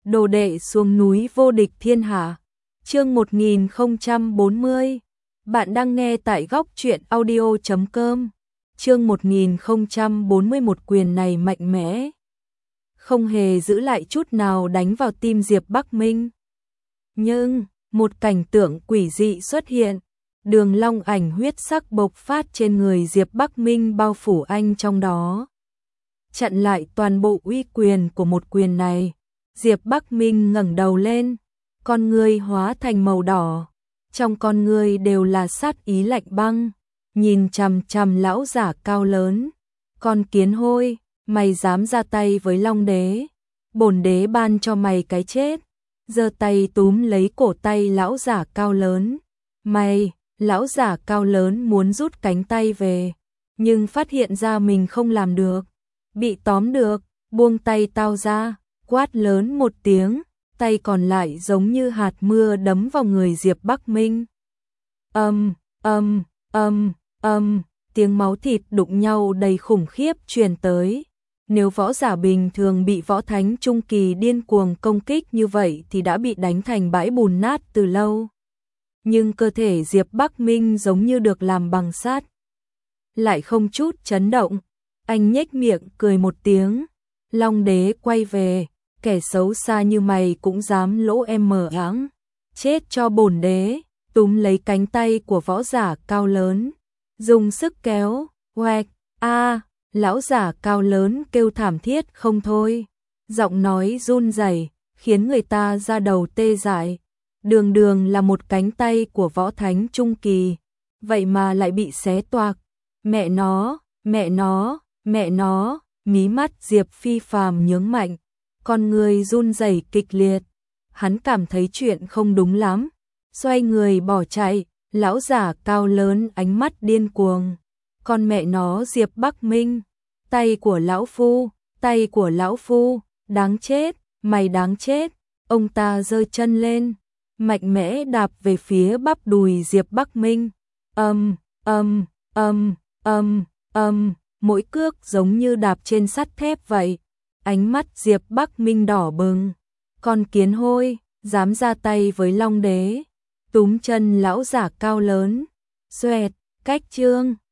đồ đệ xuống núi vô địch thiên hạ. Chương 1040. Bạn đang nghe tại góc truyện audio.com. Chương 1041. Quyền này mạnh mẽ, không hề giữ lại chút nào đánh vào tim Diệp Bắc Minh. Nhưng, một cảnh tượng quỷ dị xuất hiện, đường long ảnh huyết sắc bộc phát trên người Diệp Bắc Minh, bao phủ anh trong đó, chặn lại toàn bộ uy quyền của một quyền này. Diệp Bắc Minh ngẩng đầu lên, con ngươi hóa thành màu đỏ, trong con ngươi đều là sát ý lạnh băng, nhìn chằm chằm lão giả cao lớn. Con kiến hôi, mày dám ra tay với Long đế, bổn đế ban cho mày cái chết. Giơ tay túm lấy cổ tay lão giả cao lớn. Lão giả cao lớn muốn rút cánh tay về, nhưng phát hiện ra mình không làm được, bị tóm được, buông tay tao ra, quát lớn một tiếng, tay còn lại giống như hạt mưa đấm vào người Diệp Bắc Minh. Tiếng máu thịt đụng nhau đầy khủng khiếp truyền tới. Nếu võ giả bình thường bị võ thánh trung kỳ điên cuồng công kích như vậy thì đã bị đánh thành bãi bùn nát từ lâu. Nhưng cơ thể Diệp Bắc Minh giống như được làm bằng sắt, lại không chút chấn động. Anh nhếch miệng cười một tiếng. Long đế quay về, kẻ xấu xa như mày cũng dám lỗ em mờ áng, chết cho bổn đế. Túm lấy cánh tay của võ giả cao lớn, dùng sức kéo, oẹc, lão giả cao lớn kêu thảm thiết không thôi, giọng nói run rẩy khiến người ta da đầu tê dại. Đường đường là một cánh tay của võ thánh trung kỳ, vậy mà lại bị xé toạc. Mẹ nó, mí mắt Diệp Phi Phàm nhướng mạnh, con người run rẩy kịch liệt. Hắn cảm thấy chuyện không đúng lắm, xoay người bỏ chạy. Lão giả cao lớn ánh mắt điên cuồng. Con mẹ nó Diệp Bắc Minh, tay của lão phu, đáng chết, mày đáng chết. Ông ta giơ chân lên, mạnh mẽ đạp về phía bắp đùi Diệp Bắc Minh. Mỗi cước giống như đạp trên sắt thép vậy. Ánh mắt Diệp Bắc Minh đỏ bừng. Con kiến hôi, dám ra tay với Long đế. Túm chân lão giả cao lớn, xoẹt, cách chương.